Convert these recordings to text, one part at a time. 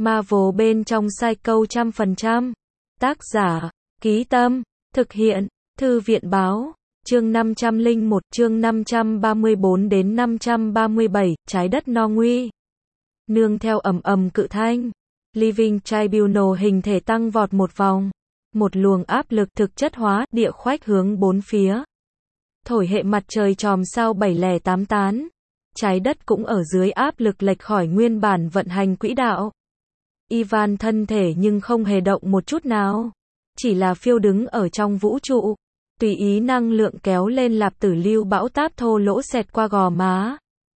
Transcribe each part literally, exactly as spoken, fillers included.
Marvel bên trong Psycho trăm phần trăm. Tác giả, Ký Tâm, thực hiện, Thư viện Báo, chương năm trăm lẻ một, chương năm trăm ba mươi bốn đến năm trăm ba mươi bảy, trái đất no nguy. Nương theo ầm ầm cự thanh, Living Tribunal hình thể tăng vọt một vòng. Một luồng áp lực thực chất hóa, địa khoách hướng bốn phía. Thổi hệ mặt trời tròm sao bảy không tám tán. Trái đất cũng ở dưới áp lực lệch khỏi nguyên bản vận hành quỹ đạo. Ivan thân thể nhưng không hề động một chút nào. Chỉ là phiêu đứng ở trong vũ trụ. Tùy ý năng lượng kéo lên lạp tử lưu bão táp thô lỗ xẹt qua gò má.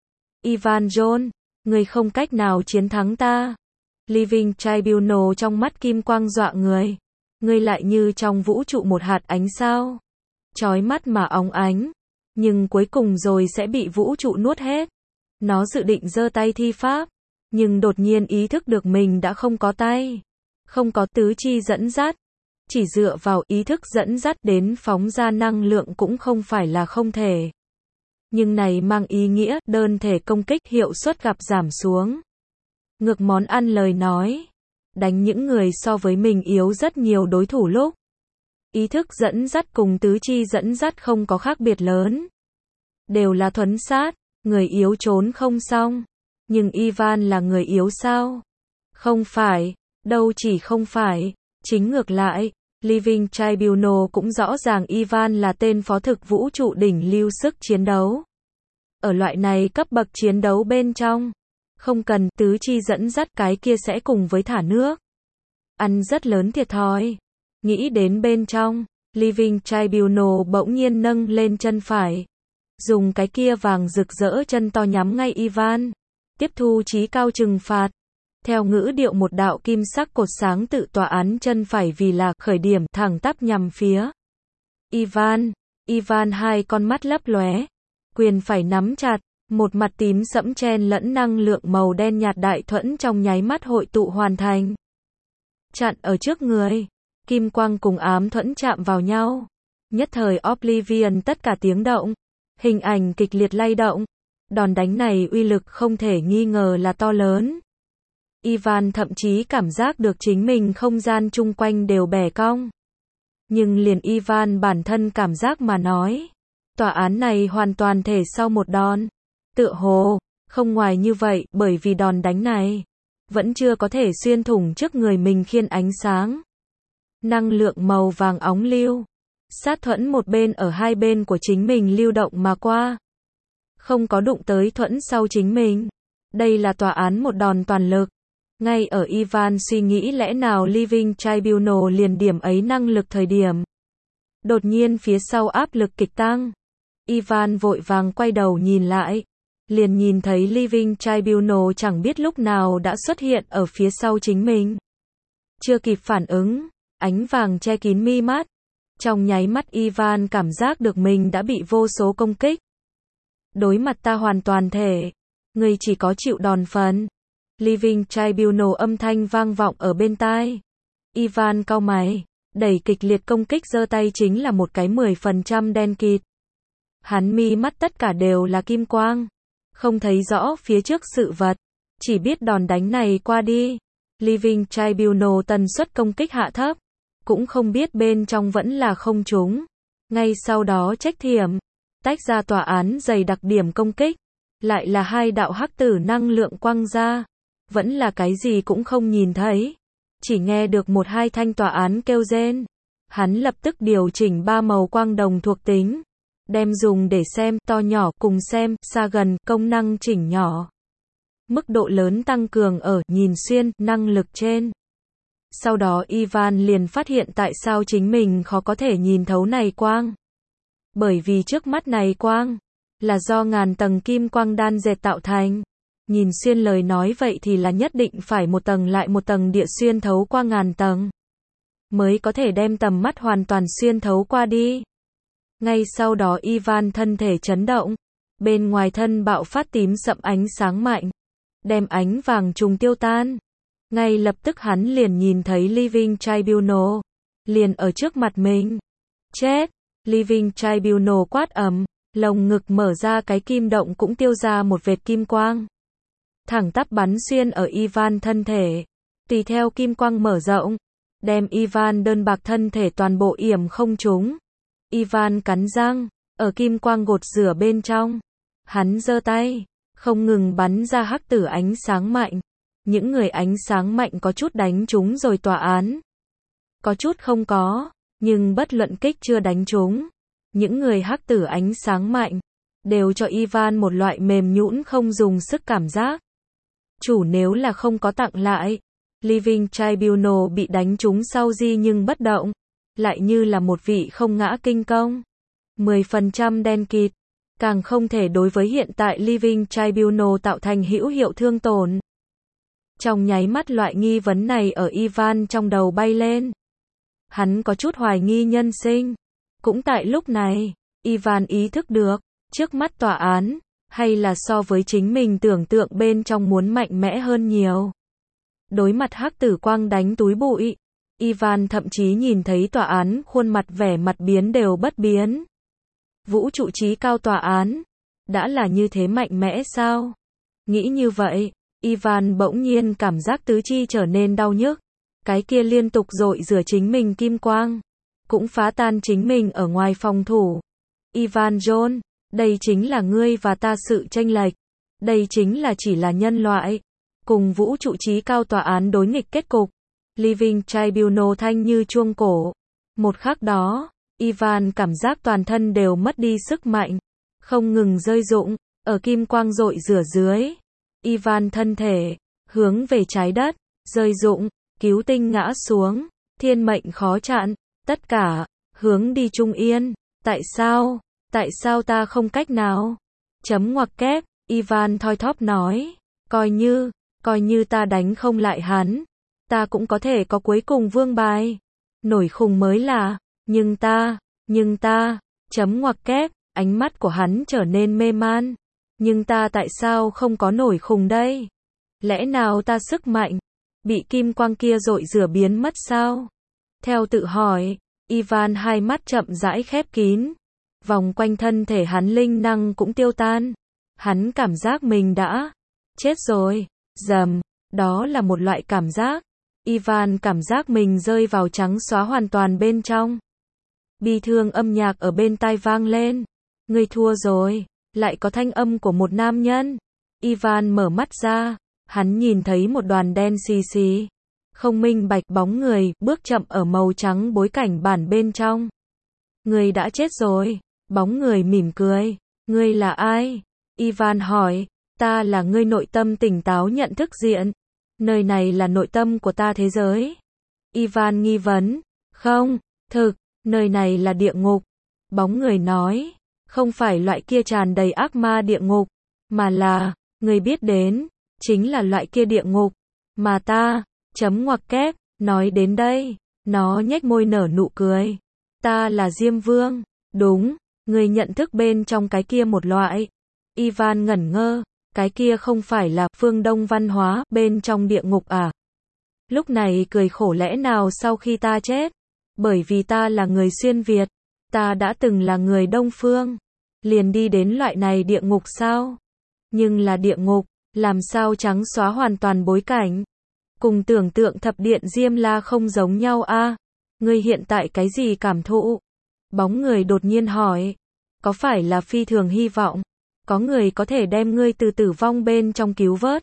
Ivan John, người không cách nào chiến thắng ta. Living Tribunal trong mắt kim quang dọa người. Ngươi lại như trong vũ trụ một hạt ánh sao. Chói mắt mà óng ánh. Nhưng cuối cùng rồi sẽ bị vũ trụ nuốt hết. Nó dự định giơ tay thi pháp. Nhưng đột nhiên ý thức được mình đã không có tay. Không có tứ chi dẫn dắt. Chỉ dựa vào ý thức dẫn dắt đến phóng ra năng lượng cũng không phải là không thể. Nhưng này mang ý nghĩa đơn thể công kích hiệu suất gặp giảm xuống. Ngược món ăn lời nói. Đánh những người so với mình yếu rất nhiều đối thủ lúc. Ý thức dẫn dắt cùng tứ chi dẫn dắt không có khác biệt lớn. Đều là thuấn sát, người yếu trốn không xong. Nhưng Ivan là người yếu sao? Không phải, đâu chỉ không phải, chính ngược lại. Living Tribunal cũng rõ ràng Ivan là tên phó thực vũ trụ đỉnh lưu sức chiến đấu. Ở loại này cấp bậc chiến đấu bên trong. Không cần tứ chi dẫn dắt cái kia sẽ cùng với thả nước. Ăn rất lớn thiệt thòi. Nghĩ đến bên trong, Living Tribunal bỗng nhiên nâng lên chân phải. Dùng cái kia vàng rực rỡ chân to nhắm ngay Ivan. Tiếp thu chí cao trừng phạt. Theo ngữ điệu một đạo kim sắc cột sáng tự tòa án chân phải vì là khởi điểm thẳng tắp nhằm phía. Ivan, Ivan hai con mắt lấp lóe. Quyền phải nắm chặt. Một mặt tím sẫm chen lẫn năng lượng màu đen nhạt đại thuẫn trong nháy mắt hội tụ hoàn thành. Chặn ở trước người. Kim quang cùng ám thuẫn chạm vào nhau. Nhất thời Oblivion tất cả tiếng động. Hình ảnh kịch liệt lay động. Đòn đánh này uy lực không thể nghi ngờ là to lớn. Ivan thậm chí cảm giác được chính mình không gian chung quanh đều bẻ cong. Nhưng liền Ivan bản thân cảm giác mà nói. Tòa án này hoàn toàn thể sau một đòn. Tựa hồ, không ngoài như vậy, bởi vì đòn đánh này, vẫn chưa có thể xuyên thủng trước người mình khiên ánh sáng. Năng lượng màu vàng óng lưu, sát thuẫn một bên ở hai bên của chính mình lưu động mà qua. Không có đụng tới thuẫn sau chính mình. Đây là tòa án một đòn toàn lực. Ngay ở Ivan suy nghĩ lẽ nào Living Tribunal liền điểm ấy năng lực thời điểm. Đột nhiên phía sau áp lực kịch tăng. Ivan vội vàng quay đầu nhìn lại. Liền nhìn thấy Living Tribunal chẳng biết lúc nào đã xuất hiện ở phía sau chính mình. Chưa kịp phản ứng, ánh vàng che kín mi mắt. Trong nháy mắt Ivan cảm giác được mình đã bị vô số công kích. Đối mặt ta hoàn toàn thể. Người chỉ có chịu đòn phần. Living Tribunal âm thanh vang vọng ở bên tai. Ivan cau mày. Đẩy kịch liệt công kích giơ tay chính là một cái mười phần trăm đen kịt. Hắn mi mắt tất cả đều là kim quang. Không thấy rõ phía trước sự vật. Chỉ biết đòn đánh này qua đi. Living Tribunal tần suất công kích hạ thấp. Cũng không biết bên trong vẫn là không trúng. Ngay sau đó trách thiểm. Tách ra tòa án dày đặc điểm công kích. Lại là hai đạo hắc tử năng lượng quăng ra. Vẫn là cái gì cũng không nhìn thấy. Chỉ nghe được một hai thanh tòa án kêu rên. Hắn lập tức điều chỉnh ba màu quang đồng thuộc tính. Đem dùng để xem, to nhỏ, cùng xem, xa gần, công năng chỉnh nhỏ. Mức độ lớn tăng cường ở, nhìn xuyên, năng lực trên. Sau đó Ivan liền phát hiện tại sao chính mình khó có thể nhìn thấu này quang. Bởi vì trước mắt này quang, là do ngàn tầng kim quang đan dệt tạo thành. Nhìn xuyên lời nói vậy thì là nhất định phải một tầng lại một tầng địa xuyên thấu qua ngàn tầng. Mới có thể đem tầm mắt hoàn toàn xuyên thấu qua đi. Ngay sau đó Ivan thân thể chấn động. Bên ngoài thân bạo phát tím sậm ánh sáng mạnh. Đem ánh vàng trùng tiêu tan. Ngay lập tức hắn liền nhìn thấy Living Tribunal. Liền ở trước mặt mình. Chết! Living Tribunal quát ầm. Lồng ngực mở ra cái kim động cũng tiêu ra một vệt kim quang. Thẳng tắp bắn xuyên ở Ivan thân thể. tùy theo kim quang mở rộng, đem Ivan đơn bạc thân thể toàn bộ yểm không trúng. Ivan cắn răng, ở kim quang gột rửa bên trong, hắn giơ tay, không ngừng bắn ra hắc tử ánh sáng mạnh. Những người ánh sáng mạnh có chút đánh trúng rồi tòa án, có chút không có, nhưng bất luận kích chưa đánh trúng. Những người hắc tử ánh sáng mạnh đều cho Ivan một loại mềm nhũn không dùng sức cảm giác. Chủ nếu là không có tặng lại, Living Tribunal bị đánh trúng sau di nhưng bất động, lại như là một vị không ngã kinh công. mười phần trăm đen kịt, càng không thể đối với hiện tại Living Tribunal tạo thành hữu hiệu thương tổn. Trong nháy mắt loại nghi vấn này ở Ivan trong đầu bay lên. Hắn có chút hoài nghi nhân sinh. Cũng tại lúc này, Ivan ý thức được, trước mắt tòa án, hay là so với chính mình tưởng tượng bên trong muốn mạnh mẽ hơn nhiều. Đối mặt hắc tử quang đánh túi bụi, Ivan thậm chí nhìn thấy tòa án khuôn mặt vẻ mặt biến đều bất biến. Vũ trụ trí cao tòa án, đã là như thế mạnh mẽ sao? Nghĩ như vậy, Ivan bỗng nhiên cảm giác tứ chi trở nên đau nhức. Cái kia liên tục dội rửa chính mình kim quang, cũng phá tan chính mình ở ngoài phòng thủ. Ivan John, đây chính là ngươi và ta sự chênh lệch. Đây chính là chỉ là nhân loại. Cùng vũ trụ trí cao tòa án đối nghịch kết cục. Living Tribunal thanh như chuông cổ. Một khắc đó, Ivan cảm giác toàn thân đều mất đi sức mạnh, không ngừng rơi rụng, ở kim quang dội rửa dưới. Ivan thân thể, hướng về trái đất, rơi rụng, cứu tinh ngã xuống, thiên mệnh khó chặn, tất cả, hướng đi Trung Yên. Tại sao? Tại sao ta không cách nào? Chấm ngoặc kép, Ivan thoi thóp nói, coi như, coi như ta đánh không lại hắn, ta cũng có thể có cuối cùng vương bài. Nổi khùng mới là, nhưng ta, nhưng ta, chấm ngoặc kép, ánh mắt của hắn trở nên mê man. Nhưng ta tại sao không có nổi khùng đây? Lẽ nào ta sức mạnh bị kim quang kia dội rửa biến mất sao? Theo tự hỏi, Ivan hai mắt chậm rãi khép kín. Vòng quanh thân thể hắn linh năng cũng tiêu tan. Hắn cảm giác mình đã chết rồi. Dầm, đó là một loại cảm giác. Ivan cảm giác mình rơi vào trắng xóa hoàn toàn bên trong. Bi thương âm nhạc ở bên tai vang lên. Ngươi thua rồi. Lại có thanh âm của một nam nhân. Ivan mở mắt ra. Hắn nhìn thấy một đoàn đen xì xì, không minh bạch bóng người, bước chậm ở màu trắng bối cảnh bản bên trong. Ngươi đã chết rồi. Bóng người mỉm cười. Ngươi là ai? Ivan hỏi. Ta là ngươi nội tâm tỉnh táo nhận thức diện. Nơi này là nội tâm của ta thế giới. Ivan nghi vấn. Không, thực, nơi này là địa ngục. Bóng người nói. Không phải loại kia tràn đầy ác ma địa ngục, mà là, ngươi biết đến, chính là loại kia địa ngục, mà ta, chấm ngoặc kép, nói đến đây, nó nhếch môi nở nụ cười. Ta là Diêm Vương, đúng, ngươi nhận thức bên trong cái kia một loại. Ivan ngẩn ngơ, cái kia không phải là phương Đông văn hóa bên trong địa ngục à? Lúc này cười khổ lẽ nào sau khi ta chết, bởi vì ta là người xuyên Việt, ta đã từng là người Đông Phương, liền đi đến loại này địa ngục sao? Nhưng là địa ngục, làm sao trắng xóa hoàn toàn bối cảnh? Cùng tưởng tượng thập điện Diêm La không giống nhau a? À? Ngươi hiện tại cái gì cảm thụ? Bóng người đột nhiên hỏi. Có phải là phi thường hy vọng, có người có thể đem ngươi từ tử vong bên trong cứu vớt?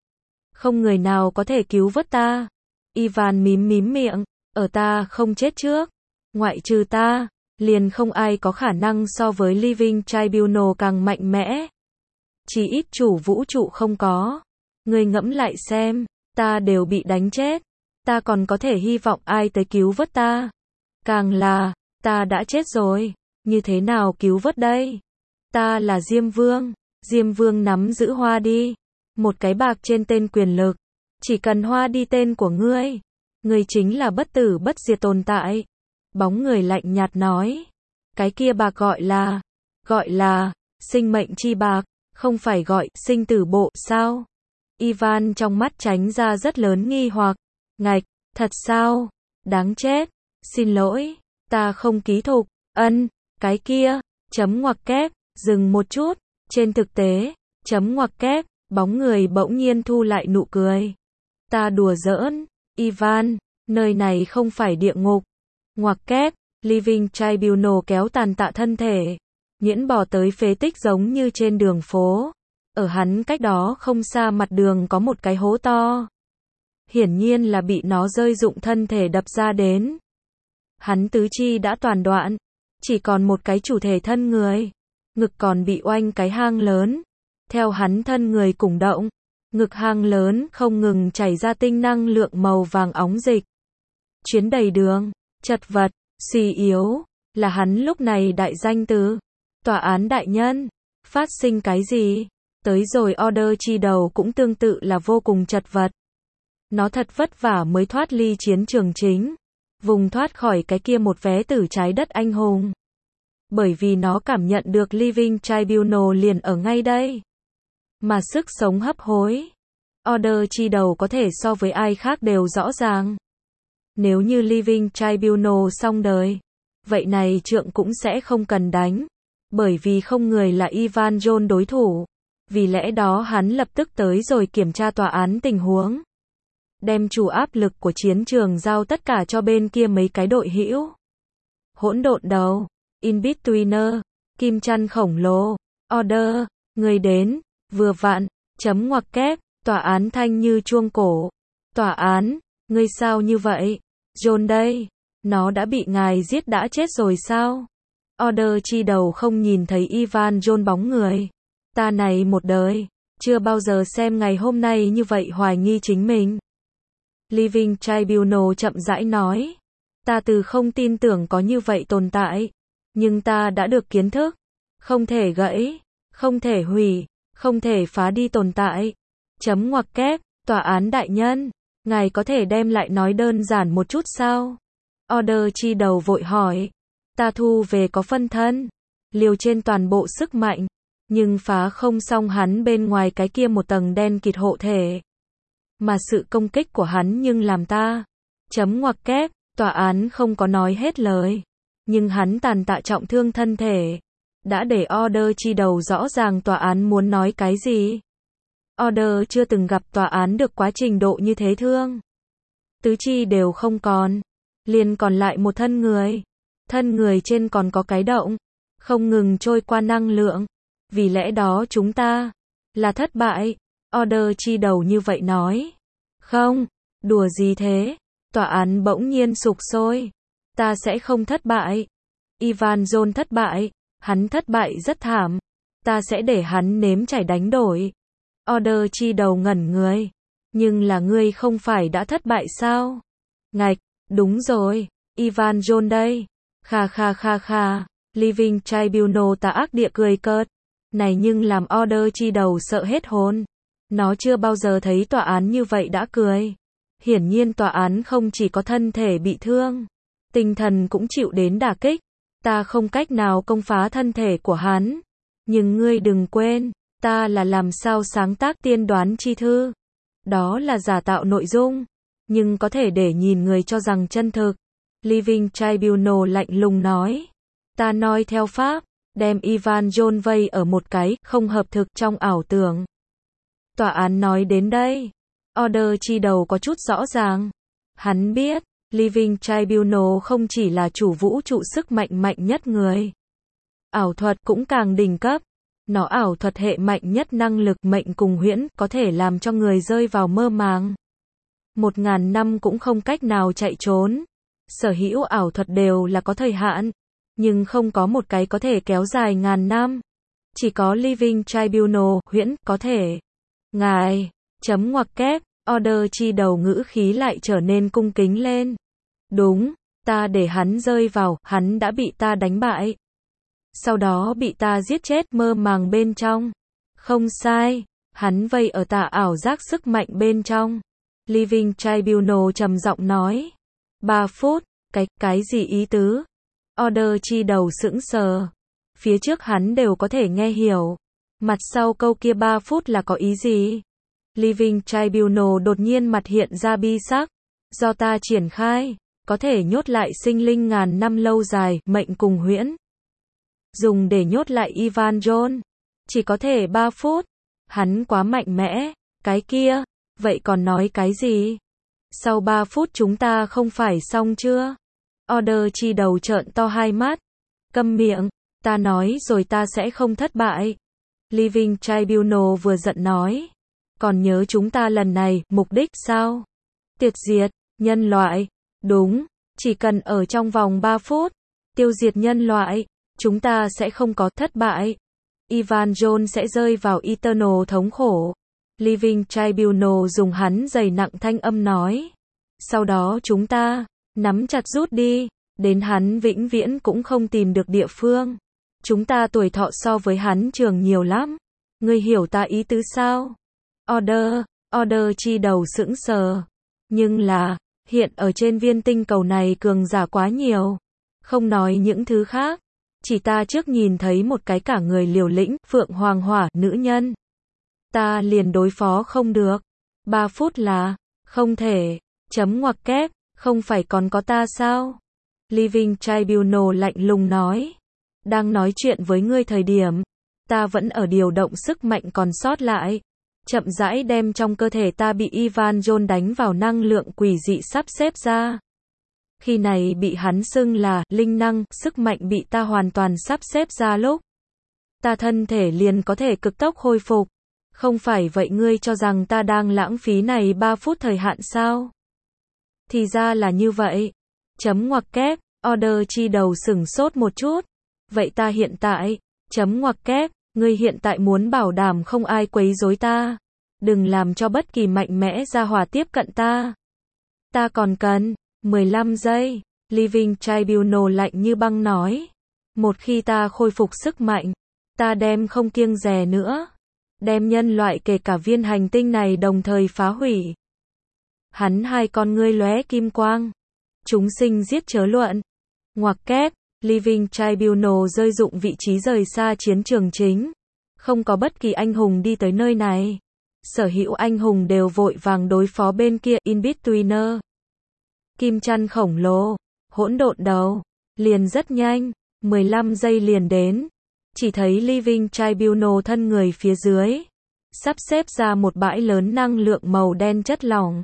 Không người nào có thể cứu vớt ta. Ivan mím mím miệng, ở ta không chết trước, ngoại trừ ta, liền không ai có khả năng so với Living Tribunal càng mạnh mẽ. Chỉ ít chủ vũ trụ không có. Ngươi ngẫm lại xem, ta đều bị đánh chết, ta còn có thể hy vọng ai tới cứu vớt ta? Càng là, ta đã chết rồi, như thế nào cứu vớt đây? Ta là Diêm Vương, Diêm Vương nắm giữ hoa đi, một cái bạc trên tên quyền lực, chỉ cần hoa đi tên của ngươi, ngươi chính là bất tử bất diệt tồn tại. Bóng người lạnh nhạt nói, cái kia bạc gọi là, gọi là, sinh mệnh chi bạc, không phải gọi, sinh tử bộ, sao? Ivan trong mắt tránh ra rất lớn nghi hoặc, ngạch, thật sao? Đáng chết, xin lỗi, ta không ký thục, ân, cái kia, chấm ngoặc kép, dừng một chút, trên thực tế, chấm ngoặc kép, bóng người bỗng nhiên thu lại nụ cười. Ta đùa giỡn, Ivan, nơi này không phải địa ngục. Ngoặc kép, Living Tribunal kéo tàn tạ thân thể, nhuyễn bò tới phế tích giống như trên đường phố. Ở hắn cách đó không xa mặt đường có một cái hố to. Hiển nhiên là bị nó rơi dụng thân thể đập ra đến. Hắn tứ chi đã toàn đoạn, chỉ còn một cái chủ thể thân người. Ngực còn bị oanh cái hang lớn. Theo hắn thân người cùng động, ngực hang lớn không ngừng chảy ra tinh năng lượng màu vàng óng dịch. Chuyến đầy đường, chật vật, suy yếu, là hắn lúc này đại danh từ. Tòa án đại nhân, phát sinh cái gì? Tới rồi Order chi đầu cũng tương tự là vô cùng chật vật. Nó thật vất vả mới thoát ly chiến trường chính, vùng thoát khỏi cái kia một vé tử trái đất anh hùng. Bởi vì nó cảm nhận được Living Tribunal liền ở ngay đây. Mà sức sống hấp hối. Order chi đầu có thể so với ai khác đều rõ ràng. Nếu như Living Tribunal xong đời, vậy này trượng cũng sẽ không cần đánh. Bởi vì không người là Ivan John đối thủ. Vì lẽ đó hắn lập tức tới rồi kiểm tra tòa án tình huống. Đem chủ áp lực của chiến trường giao tất cả cho bên kia mấy cái đội hữu. Hỗn độn đầu, In-Betweener, kim chăn khổng lồ, Order, người đến, vừa vặn, chấm ngoặc kép, tòa án thanh như chuông cổ. Tòa án, ngươi sao như vậy? John đây, nó đã bị ngài giết đã chết rồi sao? Order chi đầu không nhìn thấy Ivan John bóng người. Ta này một đời, chưa bao giờ xem ngày hôm nay như vậy hoài nghi chính mình. Living Tribunal chậm rãi nói. Ta từ không tin tưởng có như vậy tồn tại. Nhưng ta đã được kiến thức. Không thể gãy, không thể hủy, không thể phá đi tồn tại. Chấm ngoặc kép, tòa án đại nhân. Ngài có thể đem lại nói đơn giản một chút sao? Order chi đầu vội hỏi. Ta thu về có phân thân. Liều trên toàn bộ sức mạnh. Nhưng phá không xong hắn bên ngoài cái kia một tầng đen kịt hộ thể. Mà sự công kích của hắn nhưng làm ta. Chấm ngoặc kép, tòa án không có nói hết lời. Nhưng hắn tàn tạ trọng thương thân thể. Đã để Order chi đầu rõ ràng tòa án muốn nói cái gì. Order chưa từng gặp tòa án được quá trình độ như thế thương. Tứ chi đều không còn. Liền còn lại một thân người. Thân người trên còn có cái động. Không ngừng trôi qua năng lượng. Vì lẽ đó chúng ta là thất bại. Order chi đầu như vậy nói. Không, đùa gì thế? Tòa án bỗng nhiên sục sôi. Ta sẽ không thất bại. Ivan John thất bại. Hắn thất bại rất thảm. Ta sẽ để hắn nếm trải đánh đổi. Order chi đầu ngẩn người. Nhưng là ngươi không phải đã thất bại sao? Ngạch, đúng rồi. Ivan John đây. Kha kha kha kha. Living Tribunal tà ác địa cười cợt. Này nhưng làm Order chi đầu sợ hết hồn. Nó chưa bao giờ thấy tòa án như vậy đã cười. Hiển nhiên tòa án không chỉ có thân thể bị thương, tinh thần cũng chịu đến đả kích. Ta không cách nào công phá thân thể của hắn. Nhưng ngươi đừng quên, ta là làm sao sáng tác tiên đoán chi thư. Đó là giả tạo nội dung, nhưng có thể để nhìn người cho rằng chân thực. Living Tribunal lạnh lùng nói. Ta nói theo pháp, đem Ivan John vây ở một cái không hợp thực trong ảo tưởng. Tòa án nói đến đây. Order chi đầu có chút rõ ràng. Hắn biết, Living Tribunal không chỉ là chủ vũ trụ sức mạnh mạnh nhất người. Ảo thuật cũng càng đỉnh cấp. Nó ảo thuật hệ mạnh nhất năng lực mệnh cùng huyễn có thể làm cho người rơi vào mơ màng. Một ngàn năm cũng không cách nào chạy trốn. Sở hữu ảo thuật đều là có thời hạn. Nhưng không có một cái có thể kéo dài ngàn năm. Chỉ có Living Tribunal, huyễn, có thể. Ngài, chấm ngoặc kép, Order chi đầu ngữ khí lại trở nên cung kính lên. Đúng, ta để hắn rơi vào, hắn đã bị ta đánh bại. Sau đó bị ta giết chết mơ màng bên trong. Không sai, hắn vây ở tà ảo giác sức mạnh bên trong. Living Tribunal trầm giọng nói. Ba phút, cái, cái gì ý tứ? Order chi đầu sững sờ. Phía trước hắn đều có thể nghe hiểu. Mặt sau câu kia ba phút là có ý gì? Living Tribunal đột nhiên mặt hiện ra bi sắc. Do ta triển khai, có thể nhốt lại sinh linh ngàn năm lâu dài, mệnh cùng huyễn. Dùng để nhốt lại Ivan John. Chỉ có thể ba phút. Hắn quá mạnh mẽ. Cái kia, vậy còn nói cái gì? Sau ba phút chúng ta không phải xong chưa? Order chi đầu trợn to hai mắt. Câm miệng, ta nói rồi ta sẽ không thất bại. Living Tribunal vừa giận nói. Còn nhớ chúng ta lần này, mục đích sao? Tiệt diệt, nhân loại. Đúng, chỉ cần ở trong vòng ba phút, tiêu diệt nhân loại, chúng ta sẽ không có thất bại. Ivan Jones sẽ rơi vào Eternal thống khổ. Living Tribunal dùng hắn dày nặng thanh âm nói. Sau đó chúng ta, nắm chặt rút đi, đến hắn vĩnh viễn cũng không tìm được địa phương. Chúng ta tuổi thọ so với hắn trường nhiều lắm. Ngươi hiểu ta ý tứ sao? Order, order chi đầu sững sờ. Nhưng là, hiện ở trên viên tinh cầu này cường giả quá nhiều. Không nói những thứ khác. Chỉ ta trước nhìn thấy một cái cả người liều lĩnh, phượng hoàng hỏa, nữ nhân. Ta liền đối phó không được. Ba phút là, không thể, chấm ngoặc kép, không phải còn có ta sao? Living Tribunal lạnh lùng nói. Đang nói chuyện với ngươi thời điểm, ta vẫn ở điều động sức mạnh còn sót lại. Chậm rãi đem trong cơ thể ta bị Ivan Jones đánh vào năng lượng quỷ dị sắp xếp ra. Khi này bị hắn xưng là linh năng, sức mạnh bị ta hoàn toàn sắp xếp ra lúc. Ta thân thể liền có thể cực tốc hồi phục. Không phải vậy ngươi cho rằng ta đang lãng phí này ba phút thời hạn sao? Thì ra là như vậy. Chấm ngoặc kép, order chi đầu sửng sốt một chút. Vậy ta hiện tại, chấm ngoặc kép, ngươi hiện tại muốn bảo đảm không ai quấy rối ta. Đừng làm cho bất kỳ mạnh mẽ ra hỏa tiếp cận ta. Ta còn cần mười lăm giây, Living Tribunal lạnh như băng nói. Một khi ta khôi phục sức mạnh, ta đem không kiêng dè nữa. Đem nhân loại kể cả viên hành tinh này đồng thời phá hủy. Hắn hai con ngươi lóe kim quang. Chúng sinh giết chớ luận. Ngoặc kép, Living Tribunal rơi dụng vị trí rời xa chiến trường chính. Không có bất kỳ anh hùng đi tới nơi này. Sở hữu anh hùng đều vội vàng đối phó bên kia In-Betweener. Kim chăn khổng lồ, hỗn độn đầu, liền rất nhanh, mười lăm giây liền đến. Chỉ thấy Living Tribunal thân người phía dưới, sắp xếp ra một bãi lớn năng lượng màu đen chất lỏng.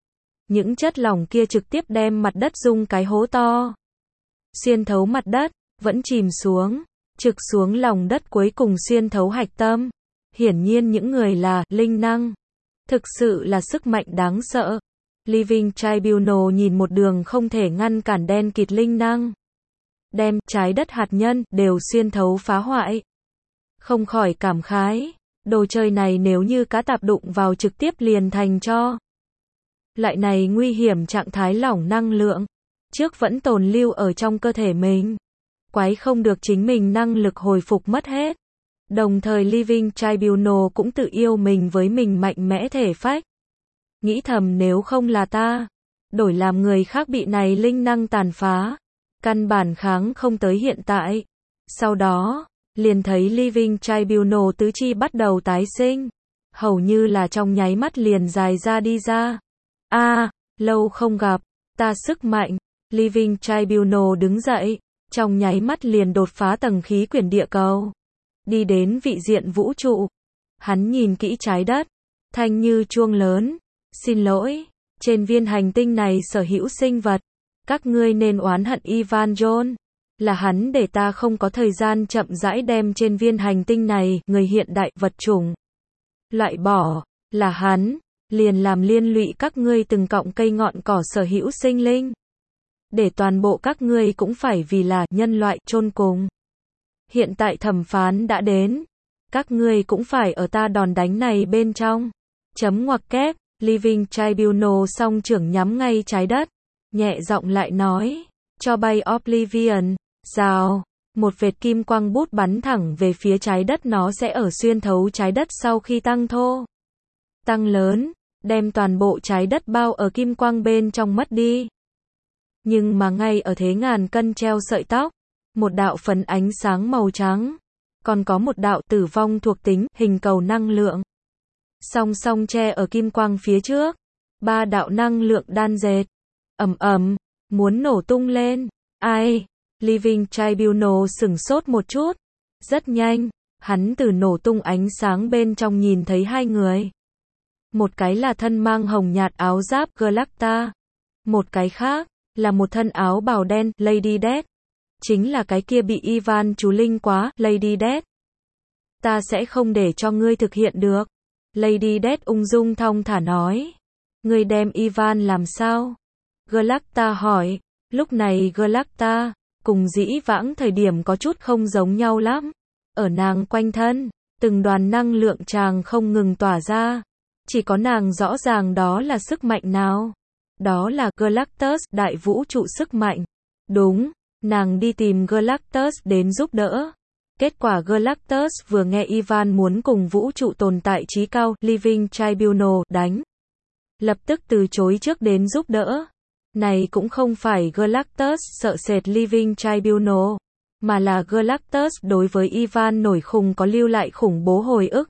Những chất lỏng kia trực tiếp đem mặt đất rung cái hố to. Xuyên thấu mặt đất, vẫn chìm xuống, trực xuống lòng đất cuối cùng xuyên thấu hạch tâm. Hiển nhiên những người là linh năng. Thực sự là sức mạnh đáng sợ. Living Tribunal nhìn một đường không thể ngăn cản đen kịt linh năng. Đem trái đất hạt nhân đều xuyên thấu phá hoại. Không khỏi cảm khái. Đồ chơi này nếu như cá tạp đụng vào trực tiếp liền thành cho. Loại này nguy hiểm trạng thái lỏng năng lượng. Trước vẫn tồn lưu ở trong cơ thể mình. Quái không được chính mình năng lực hồi phục mất hết. Đồng thời Living Tribunal cũng tự yêu mình với mình mạnh mẽ thể phách. Nghĩ thầm nếu không là ta, đổi làm người khác bị này linh năng tàn phá, căn bản kháng không tới hiện tại. Sau đó, liền thấy Living Tribunal tứ chi bắt đầu tái sinh, hầu như là trong nháy mắt liền dài ra đi ra. A, à, lâu không gặp, ta sức mạnh. Living Tribunal đứng dậy, trong nháy mắt liền đột phá tầng khí quyển địa cầu, đi đến vị diện vũ trụ. Hắn nhìn kỹ trái đất, thanh như chuông lớn. Xin lỗi, trên viên hành tinh này sở hữu sinh vật, các ngươi nên oán hận Ivan Jones, là hắn để ta không có thời gian chậm rãi đem trên viên hành tinh này người hiện đại vật chủng loại bỏ, là hắn liền làm liên lụy các ngươi từng cọng cây ngọn cỏ sở hữu sinh linh, để toàn bộ các ngươi cũng phải vì là nhân loại chôn cùng. Hiện tại thẩm phán đã đến, các ngươi cũng phải ở ta đòn đánh này bên trong. Chấm ngoặc kép, Living Tribunal song trưởng nhắm ngay trái đất, nhẹ giọng lại nói, cho bay Oblivion, rào, một vệt kim quang bút bắn thẳng về phía trái đất, nó sẽ ở xuyên thấu trái đất sau khi tăng thô, tăng lớn, đem toàn bộ trái đất bao ở kim quang bên trong mất đi. Nhưng mà ngay ở thế ngàn cân treo sợi tóc, một đạo phấn ánh sáng màu trắng, còn có một đạo tử vong thuộc tính, hình cầu năng lượng. Song song che ở kim quang phía trước, ba đạo năng lượng đan dệt, ầm ầm, muốn nổ tung lên. Ai? Living Tribunal sửng sốt một chút. Rất nhanh, hắn từ nổ tung ánh sáng bên trong nhìn thấy hai người. Một cái là thân mang hồng nhạt áo giáp Galacta. Một cái khác, là một thân áo bào đen Lady Death. Chính là cái kia bị Ivan chú linh quá, Lady Death. Ta sẽ không để cho ngươi thực hiện được. Lady Death ung dung thong thả nói. Ngươi đem Ivan làm sao? Galacta hỏi. Lúc này Galacta, cùng dĩ vãng thời điểm có chút không giống nhau lắm. Ở nàng quanh thân, từng đoàn năng lượng tràng không ngừng tỏa ra. Chỉ có nàng rõ ràng đó là sức mạnh nào. Đó là Galactus, đại vũ trụ sức mạnh. Đúng, nàng đi tìm Galactus đến giúp đỡ. Kết quả Galactus vừa nghe Ivan muốn cùng vũ trụ tồn tại trí cao, Living Tribunal, đánh. Lập tức từ chối trước đến giúp đỡ. Này cũng không phải Galactus sợ sệt Living Tribunal, mà là Galactus đối với Ivan nổi khùng có lưu lại khủng bố hồi ức.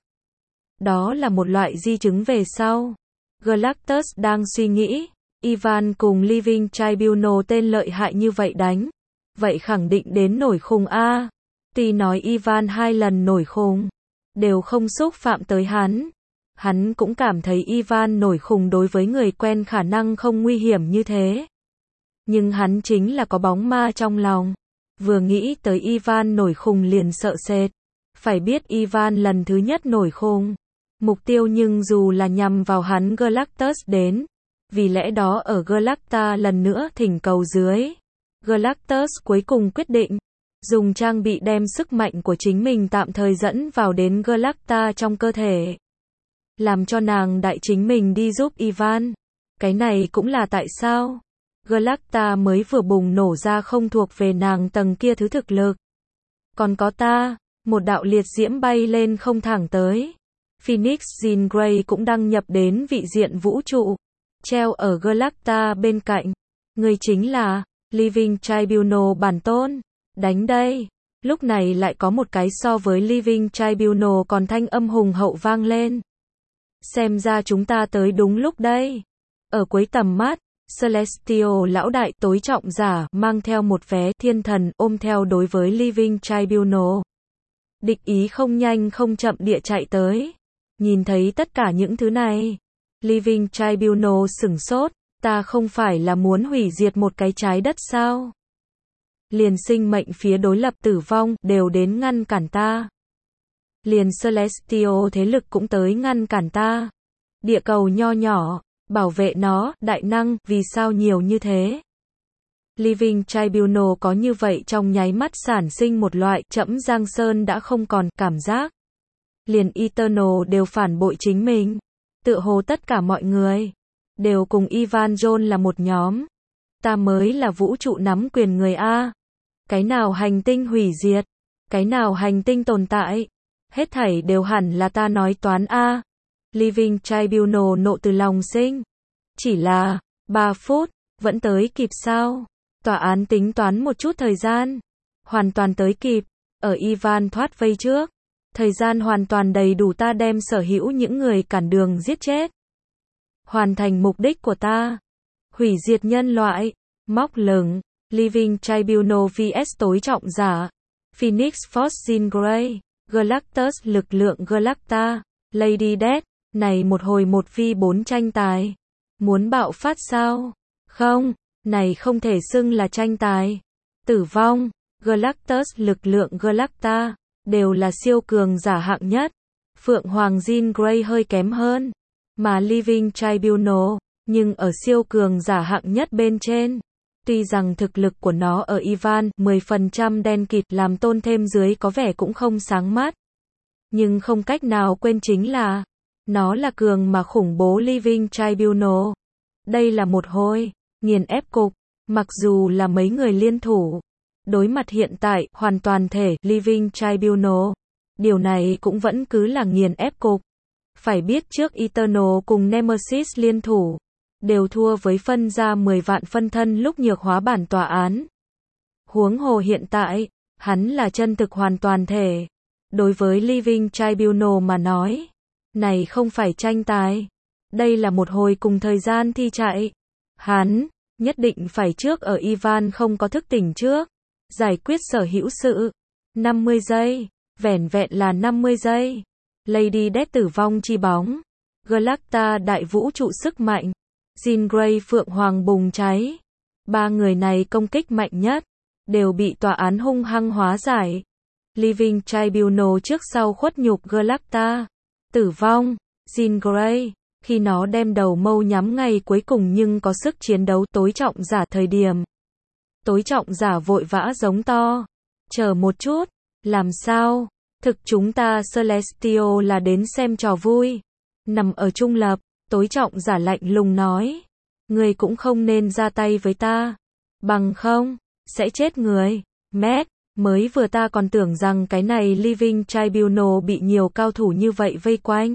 Đó là một loại di chứng về sau. Galactus đang suy nghĩ, Ivan cùng Living Tribunal tên lợi hại như vậy đánh. Vậy khẳng định đến nổi khùng a. Tuy nói Ivan hai lần nổi khùng, đều không xúc phạm tới hắn. Hắn cũng cảm thấy Ivan nổi khùng đối với người quen khả năng không nguy hiểm như thế. Nhưng hắn chính là có bóng ma trong lòng. Vừa nghĩ tới Ivan nổi khùng liền sợ sệt. Phải biết Ivan lần thứ nhất nổi khùng. Mục tiêu nhưng dù là nhằm vào hắn Galactus đến. Vì lẽ đó ở Galacta lần nữa thỉnh cầu dưới. Galactus cuối cùng quyết định. Dùng trang bị đem sức mạnh của chính mình tạm thời dẫn vào đến Galacta trong cơ thể. Làm cho nàng đại chính mình đi giúp Ivan. Cái này cũng là tại sao Galacta mới vừa bùng nổ ra không thuộc về nàng tầng kia thứ thực lực. Còn có ta, một đạo liệt diễm bay lên không thẳng tới. Phoenix Jean Grey cũng đăng nhập đến vị diện vũ trụ, treo ở Galacta bên cạnh. Người chính là Living Tribunal bản tôn. Đánh đây. Lúc này lại có một cái so với Living Tribunal còn thanh âm hùng hậu vang lên. Xem ra chúng ta tới đúng lúc đây. Ở cuối tầm mắt, Celestial lão đại tối trọng giả mang theo một vé thiên thần ôm theo đối với Living Tribunal. Địch ý không nhanh không chậm địa chạy tới. Nhìn thấy tất cả những thứ này, Living Tribunal sửng sốt. Ta không phải là muốn hủy diệt một cái trái đất sao? Liền sinh mệnh phía đối lập tử vong đều đến ngăn cản ta. Liền Celestial thế lực cũng tới ngăn cản ta. Địa cầu nho nhỏ, bảo vệ nó, đại năng, vì sao nhiều như thế? Living Tribunal có như vậy trong nháy mắt sản sinh một loại trẫm Giang Sơn đã không còn cảm giác. Liền Eternal đều phản bội chính mình. Tựa hồ tất cả mọi người đều cùng Ivan John là một nhóm. Ta mới là vũ trụ nắm quyền người A. Cái nào hành tinh hủy diệt? Cái nào hành tinh tồn tại? Hết thảy đều hẳn là ta nói toán A. Living Tribunal nộ từ lòng sinh. Chỉ là, ba phút, vẫn tới kịp sao? Tòa án tính toán một chút thời gian. Hoàn toàn tới kịp. Ở Ivan thoát vây trước. Thời gian hoàn toàn đầy đủ ta đem sở hữu những người cản đường giết chết. Hoàn thành mục đích của ta. Hủy diệt nhân loại. Móc lửng. Living Tribunal vs tối trọng giả. Phoenix Force Jean Grey. Galactus lực lượng Galacta. Lady Death. Này một hồi một vi bốn tranh tài. Muốn bạo phát sao? Không. Này không thể xưng là tranh tài. Tử vong. Galactus lực lượng Galacta. Đều là siêu cường giả hạng nhất. Phượng Hoàng Jean Grey hơi kém hơn. Mà Living Tribunal, nhưng ở siêu cường giả hạng nhất bên trên. Tuy rằng thực lực của nó ở Ivan mười phần trăm đen kịt làm tôn thêm dưới có vẻ cũng không sáng mắt. Nhưng không cách nào quên chính là, nó là cường mà khủng bố Living Tribunal. Đây là một hồi nghiền ép cục, mặc dù là mấy người liên thủ. Đối mặt hiện tại, hoàn toàn thể Living Tribunal. Điều này cũng vẫn cứ là nghiền ép cục. Phải biết trước Eternal cùng Nemesis liên thủ. Đều thua với phân ra mười vạn phân thân lúc nhược hóa bản tòa án. Huống hồ hiện tại, hắn là chân thực hoàn toàn thể. Đối với Living Tribunal mà nói, này không phải tranh tài. Đây là một hồi cùng thời gian thi chạy. Hắn, nhất định phải trước ở Ivan không có thức tỉnh trước. Giải quyết sở hữu sự. năm mươi giây. Vẻn vẹn là năm mươi giây. Lady Death tử vong chi bóng. Galacta đại vũ trụ sức mạnh, Jean Grey Phượng Hoàng bùng cháy. Ba người này công kích mạnh nhất, đều bị tòa án hung hăng hóa giải. Living Tribunal trước sau khuất nhục Galacta. Tử vong, Jean Grey, khi nó đem đầu mâu nhắm ngay cuối cùng nhưng có sức chiến đấu tối trọng giả thời điểm. Tối trọng giả vội vã giống to. Chờ một chút, làm sao? Thực chúng ta Celestial là đến xem trò vui. Nằm ở trung lập, tối trọng giả lạnh lùng nói. Người cũng không nên ra tay với ta. Bằng không, sẽ chết người. Mét, mới vừa ta còn tưởng rằng cái này Living Tribunal bị nhiều cao thủ như vậy vây quanh.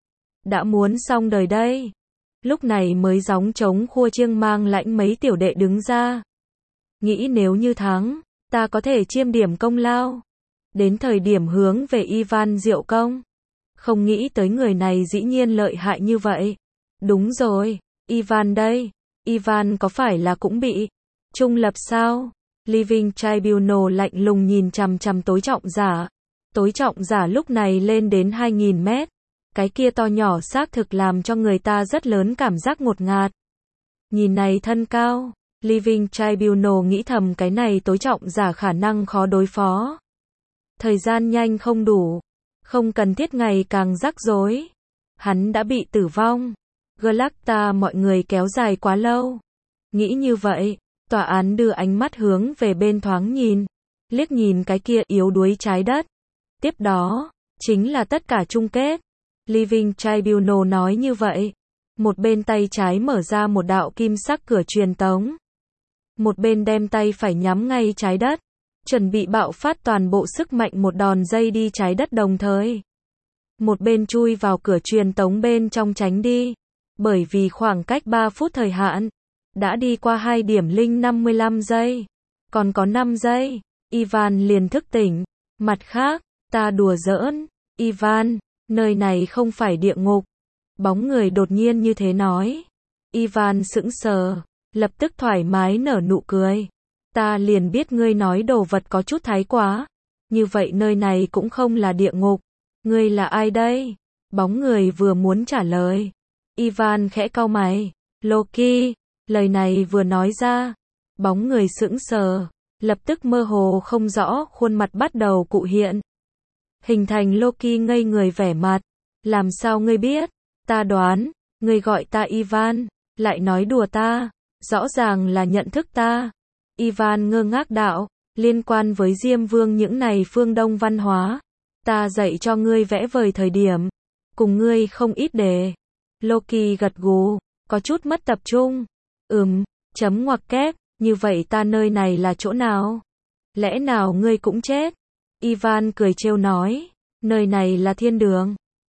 Đã muốn xong đời đây. Lúc này mới gióng trống khua chiêng mang lãnh mấy tiểu đệ đứng ra. Nghĩ nếu như thắng, ta có thể chiêm điểm công lao. Đến thời điểm hướng về Ivan Diệu Công. Không nghĩ tới người này dĩ nhiên lợi hại như vậy. Đúng rồi, Ivan đây. Ivan có phải là cũng bị trung lập sao? Living Tribunal lạnh lùng nhìn chằm chằm tối trọng giả. Tối trọng giả lúc này lên đến hai nghìn mét. Cái kia to nhỏ xác thực làm cho người ta rất lớn cảm giác ngột ngạt. Nhìn này thân cao, Living Tribunal nghĩ thầm cái này tối trọng giả khả năng khó đối phó. Thời gian nhanh không đủ, không cần thiết ngày càng rắc rối. Hắn đã bị tử vong. Galacta mọi người kéo dài quá lâu. Nghĩ như vậy, tòa án đưa ánh mắt hướng về bên thoáng nhìn, liếc nhìn cái kia yếu đuối trái đất. Tiếp đó, chính là tất cả chung kết. Living Tribunal nói như vậy. Một bên tay trái mở ra một đạo kim sắc cửa truyền tống. Một bên đem tay phải nhắm ngay trái đất. Chuẩn bị bạo phát toàn bộ sức mạnh một đòn dây đi trái đất đồng thời. Một bên chui vào cửa truyền tống bên trong tránh đi. Bởi vì khoảng cách ba phút thời hạn. Đã đi qua hai điểm linh năm mươi lăm giây. Còn có năm giây. Ivan liền thức tỉnh. Mặt khác, ta đùa giỡn. Ivan, nơi này không phải địa ngục. Bóng người đột nhiên như thế nói. Ivan sững sờ. Lập tức thoải mái nở nụ cười. Ta liền biết ngươi nói đồ vật có chút thái quá. Như vậy nơi này cũng không là địa ngục. Ngươi là ai đây? Bóng người vừa muốn trả lời. Ivan khẽ cau mày. Loki. Lời này vừa nói ra. Bóng người sững sờ. Lập tức mơ hồ không rõ khuôn mặt bắt đầu cụ hiện. Hình thành Loki ngây người vẻ mặt. Làm sao ngươi biết? Ta đoán. Ngươi gọi ta Ivan. Lại nói đùa ta. Rõ ràng là nhận thức ta. Ivan ngơ ngác đạo, liên quan với Diêm Vương những này phương Đông văn hóa. Ta dạy cho ngươi vẽ vời thời điểm. Cùng ngươi không ít đề. Loki gật gù, có chút mất tập trung. Ừm, chấm ngoặc kép, như vậy ta nơi này là chỗ nào? Lẽ nào ngươi cũng chết? Ivan cười trêu nói, nơi này là thiên đường.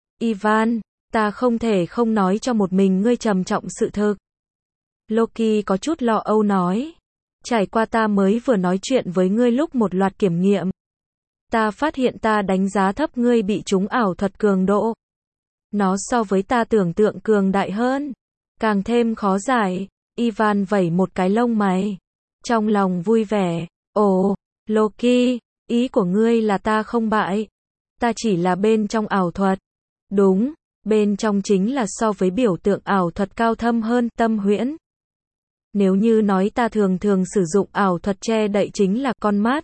Ivan, ta không thể không nói cho một mình ngươi trầm trọng sự thực. Loki có chút lo âu nói. Trải qua ta mới vừa nói chuyện với ngươi lúc một loạt kiểm nghiệm. Ta phát hiện ta đánh giá thấp ngươi bị trúng ảo thuật cường độ. Nó so với ta tưởng tượng cường đại hơn. Càng thêm khó giải. Ivan vẩy một cái lông mày. Trong lòng vui vẻ. Ồ, Loki, ý của ngươi là ta không bại. Ta chỉ là bên trong ảo thuật. Đúng, bên trong chính là so với biểu tượng ảo thuật cao thâm hơn tâm huyễn. Nếu như nói ta thường thường sử dụng ảo thuật che đậy chính là con mắt.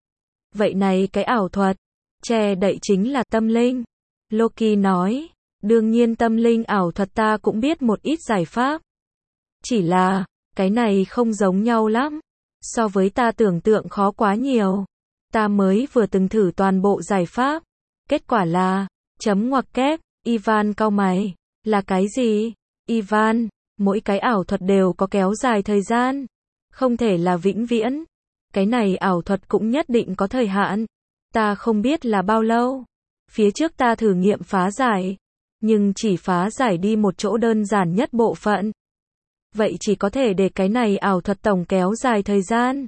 Vậy này cái ảo thuật, che đậy chính là tâm linh. Loki nói, đương nhiên tâm linh ảo thuật ta cũng biết một ít giải pháp. Chỉ là, cái này không giống nhau lắm. So với ta tưởng tượng khó quá nhiều. Ta mới vừa từng thử toàn bộ giải pháp. Kết quả là, chấm ngoặc kép, Ivan cau mày. Là cái gì? Ivan, mỗi cái ảo thuật đều có kéo dài thời gian. Không thể là vĩnh viễn. Cái này ảo thuật cũng nhất định có thời hạn. Ta không biết là bao lâu. Phía trước ta thử nghiệm phá giải. Nhưng chỉ phá giải đi một chỗ đơn giản nhất bộ phận. Vậy chỉ có thể để cái này ảo thuật tổng kéo dài thời gian.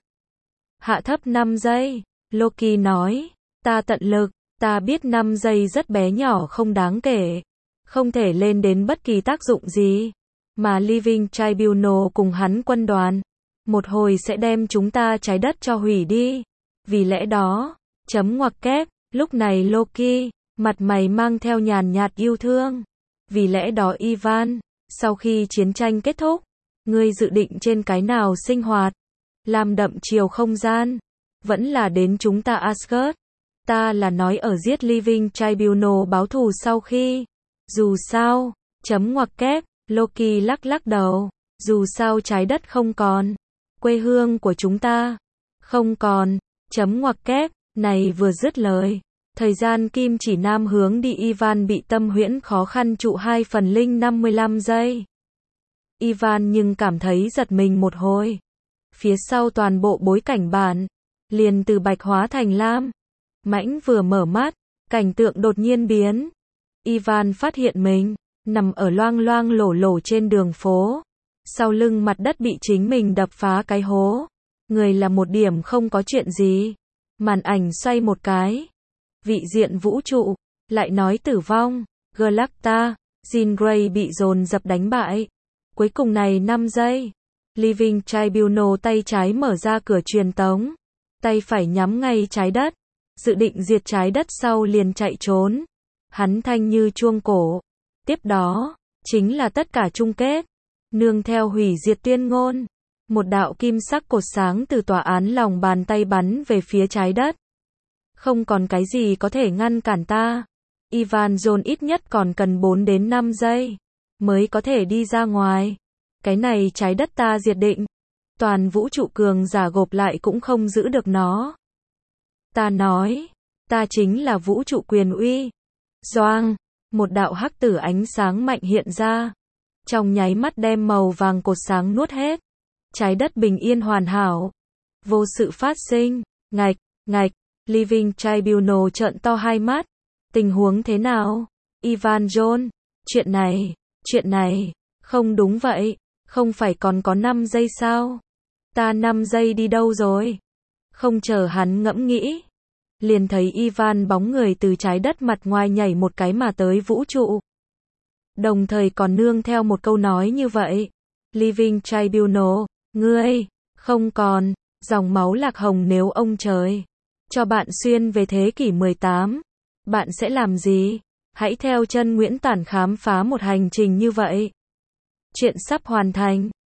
Hạ thấp năm giây. Loki nói. Ta tận lực. Ta biết năm giây rất bé nhỏ không đáng kể. Không thể lên đến bất kỳ tác dụng gì. Mà Living Tribunal cùng hắn quân đoàn. Một hồi sẽ đem chúng ta trái đất cho hủy đi. Vì lẽ đó, chấm ngoặc kép, lúc này Loki, mặt mày mang theo nhàn nhạt yêu thương. Vì lẽ đó Ivan, sau khi chiến tranh kết thúc, ngươi dự định trên cái nào sinh hoạt? Làm đậm chiều không gian, vẫn là đến chúng ta Asgard. Ta là nói ở giết Living Tribunal báo thù sau khi. Dù sao, chấm ngoặc kép, Loki lắc lắc đầu. Dù sao trái đất không còn. Quê hương của chúng ta. Không còn. Chấm ngoặc kép, này vừa dứt lời. Thời gian kim chỉ nam hướng đi Ivan bị tâm huyễn khó khăn trụ hai phần linh năm mươi lăm giây. Ivan nhưng cảm thấy giật mình một hồi. Phía sau toàn bộ bối cảnh bản, liền từ bạch hóa thành lam. Mãnh vừa mở mắt, cảnh tượng đột nhiên biến. Ivan phát hiện mình, nằm ở loang loang lổ lổ trên đường phố. Sau lưng mặt đất bị chính mình đập phá cái hố. Người là một điểm không có chuyện gì. Màn ảnh xoay một cái. Vị diện vũ trụ, lại nói tử vong. Galacta, Jean Grey bị dồn dập đánh bại. Cuối cùng này năm giây. Living Tribunal tay trái mở ra cửa truyền tống. Tay phải nhắm ngay trái đất. Dự định diệt trái đất sau liền chạy trốn. Hắn thanh như chuông cổ. Tiếp đó, chính là tất cả chung kết. Nương theo hủy diệt tuyên ngôn. Một đạo kim sắc cột sáng từ tòa án lòng bàn tay bắn về phía trái đất. Không còn cái gì có thể ngăn cản ta. Ivan John ít nhất còn cần bốn đến năm giây. Mới có thể đi ra ngoài. Cái này trái đất ta diệt định. Toàn vũ trụ cường giả gộp lại cũng không giữ được nó. Ta nói, ta chính là vũ trụ quyền uy. Doang, một đạo hắc tử ánh sáng mạnh hiện ra. Trong nháy mắt đem màu vàng cột sáng nuốt hết. Trái đất bình yên hoàn hảo. Vô sự phát sinh. Ngạch, ngạch, Living Tribunal trợn to hai mắt. Tình huống thế nào? Ivan John, chuyện này, chuyện này, không đúng vậy. Không phải còn có năm giây sao? Ta năm giây đi đâu rồi? Không chờ hắn ngẫm nghĩ. Liền thấy Ivan bóng người từ trái đất mặt ngoài nhảy một cái mà tới vũ trụ. Đồng thời còn nương theo một câu nói như vậy. Living Tribunal, ngươi, không còn, dòng máu lạc hồng nếu ông trời cho bạn xuyên về thế kỷ mười tám. Bạn sẽ làm gì? Hãy theo chân Nguyễn Tản khám phá một hành trình như vậy. Chuyện sắp hoàn thành.